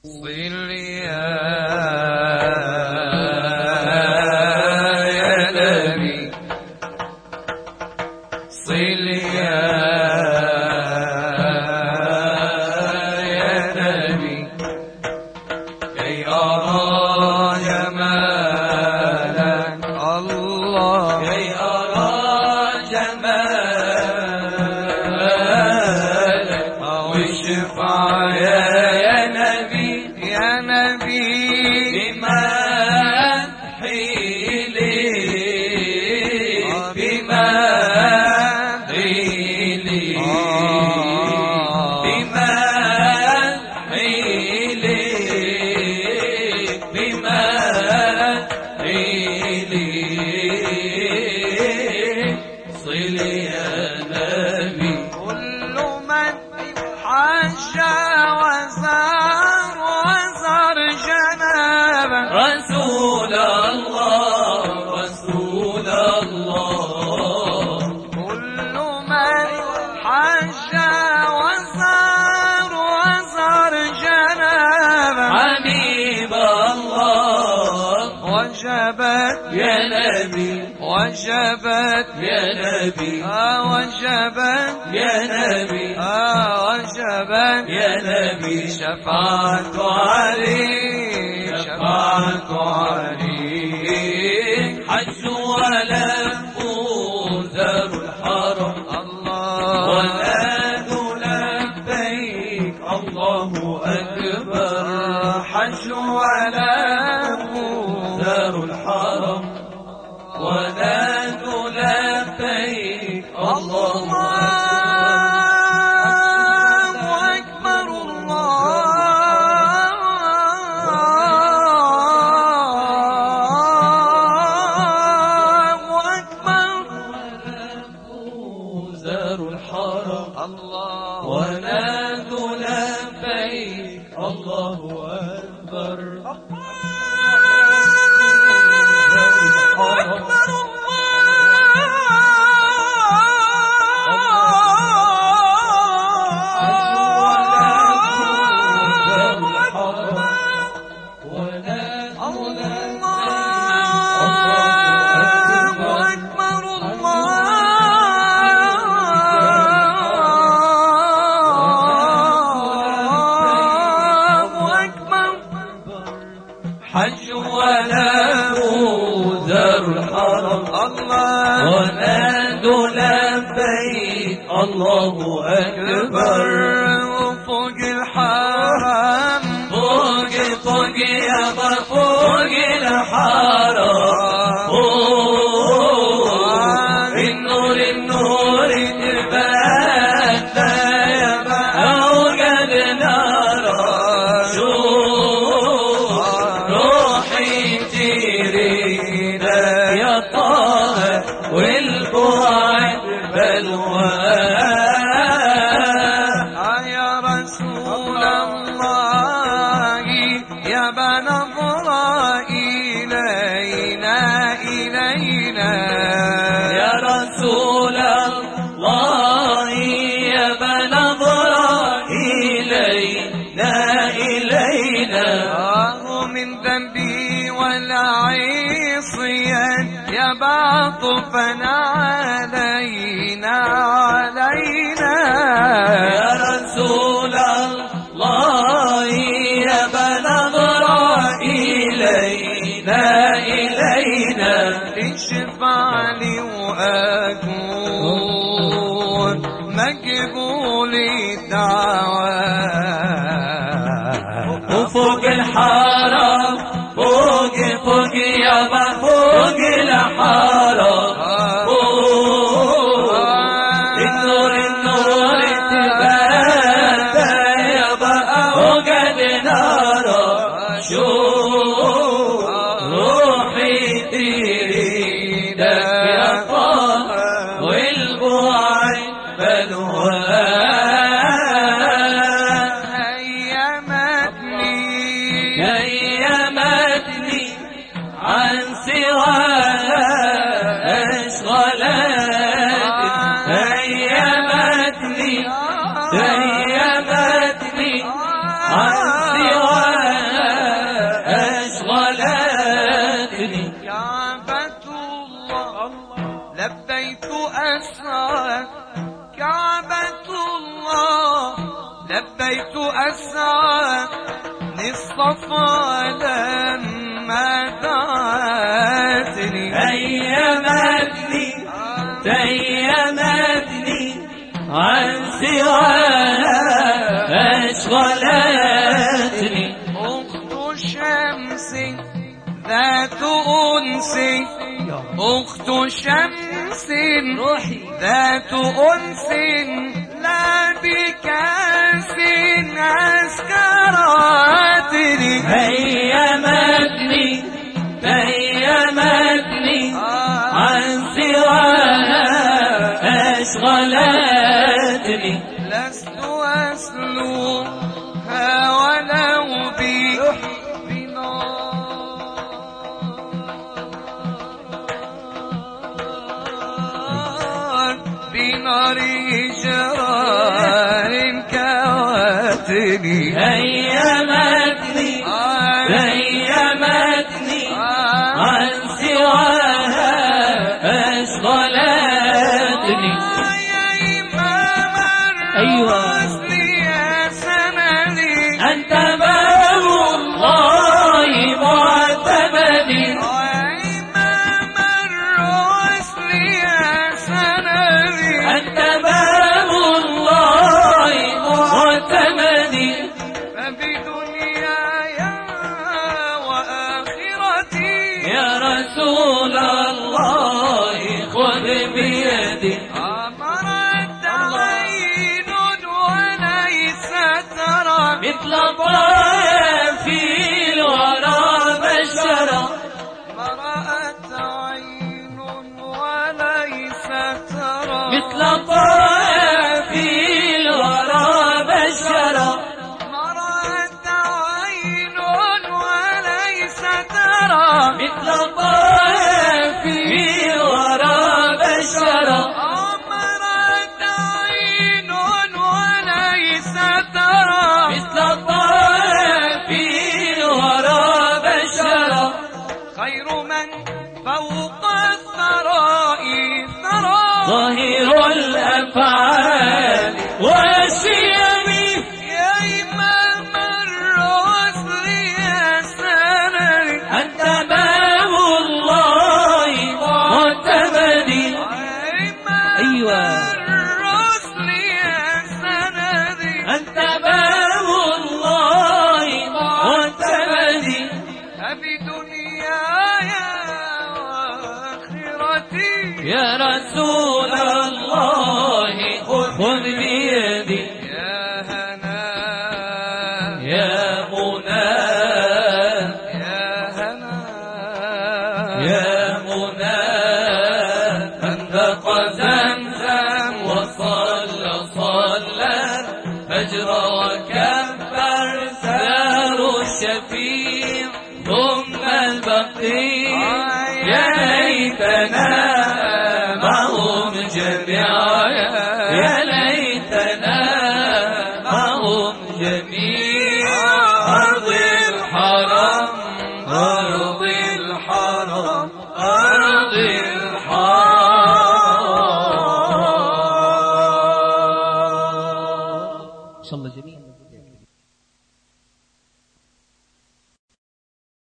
صل يا نبي، صل يا نبي، كي أرى جمالك الله، كي أرى جمالك واشفع يا نبي بمدحي لي، بمدحي لي، بمدحي لي، بمدحي لي، صل يا نبي. كل من حج وزار جنابا رسول الله، رسول الله، كل من حج وزار جنابا حبيب الله، وجبت يا نبي، وجبت يا نبي، وجبت يا نبي، وجبت يا نبي، شفاعة علي، شفاعة علي، حج ولم أوذر الحرم الله، ونادوا لبيك الله أكبر، حج ولم أوذر الحرم ونادوا لبيك الله أكبر، زار الحرم الله ونادوا لبيك الله أكبر، حج وله ذر الحرم الله، ونادوا لبيك الله أكبر، فوق الحرم فوق فوق يابا فوق الحرم، النور النور تبدى يابا أوقد نارا، يا طه والبعد بلواه، يا رسول الله يا بنظر إلينا إلينا، يا رسول الله يا بنظر إلينا إلينا، من ذنبي ولا عصيا يا بعطفا علينا علينا، يا رسول الله يا بنظر إلينا إلينا، اشفع لي وأكون مقبول الدعوات، وفوق الحرم فوق فوق يابا فوق الحرم، النور النور تبدى يابا أوقد نارا، شوف روحي تريدك يا طه والبعد بلواه، أيمتني عن سواك أشغلت، أيمتني عن سواك بقيت أسعى للصفا لما دعتني. أيمتني تيمتني عن سواها أشغلتني. أخت شمس ذات أنس، أخت شمس روحي ذات أنس لا بكاس أسكرتني. هيمتني تيمتني عن سواها أشغلتني. لست أسلوها ولو بنار جرار كواتني. هيمتني تيمتني عن سواها أشغلتني. يا إمام أيوة الرسل يا سندي، أنت باب الله معتمدي. يا إمام الرسل يا سندي، أنت باب الله معتمدي. فبدنياي وآخرتي يا رسول الله خذ بيدي. أمرت عين وليس ترى، مثل طرف الورى بشرا. مرأت عين وليس ترى، مثل طرف الورى بشرا. مرأت عين وليس ترى، مثل طرف الورى بشرا. مرأت عين وليس ترى، مثل طرف الورى بشرا. خير من فوق الثراء ثرى، ظاهر الأفعال والشيم. يا إمام الرسل يا سندي، أنت باب الله معتمدي. يا إمام أيوة الرسل يا سندي، أنت باب الله معتمدي. أبدنياي وآخرتي. يا رسول الله خذ بيدي. يا هنا يا منى يا هنا يا منى أنفق زمزم وصلى فجر وكبر سار الشفيع ثم البقيع. يا ليتنا معهم جميعا، يا ليتنا معهم جميعا. أرض الحرام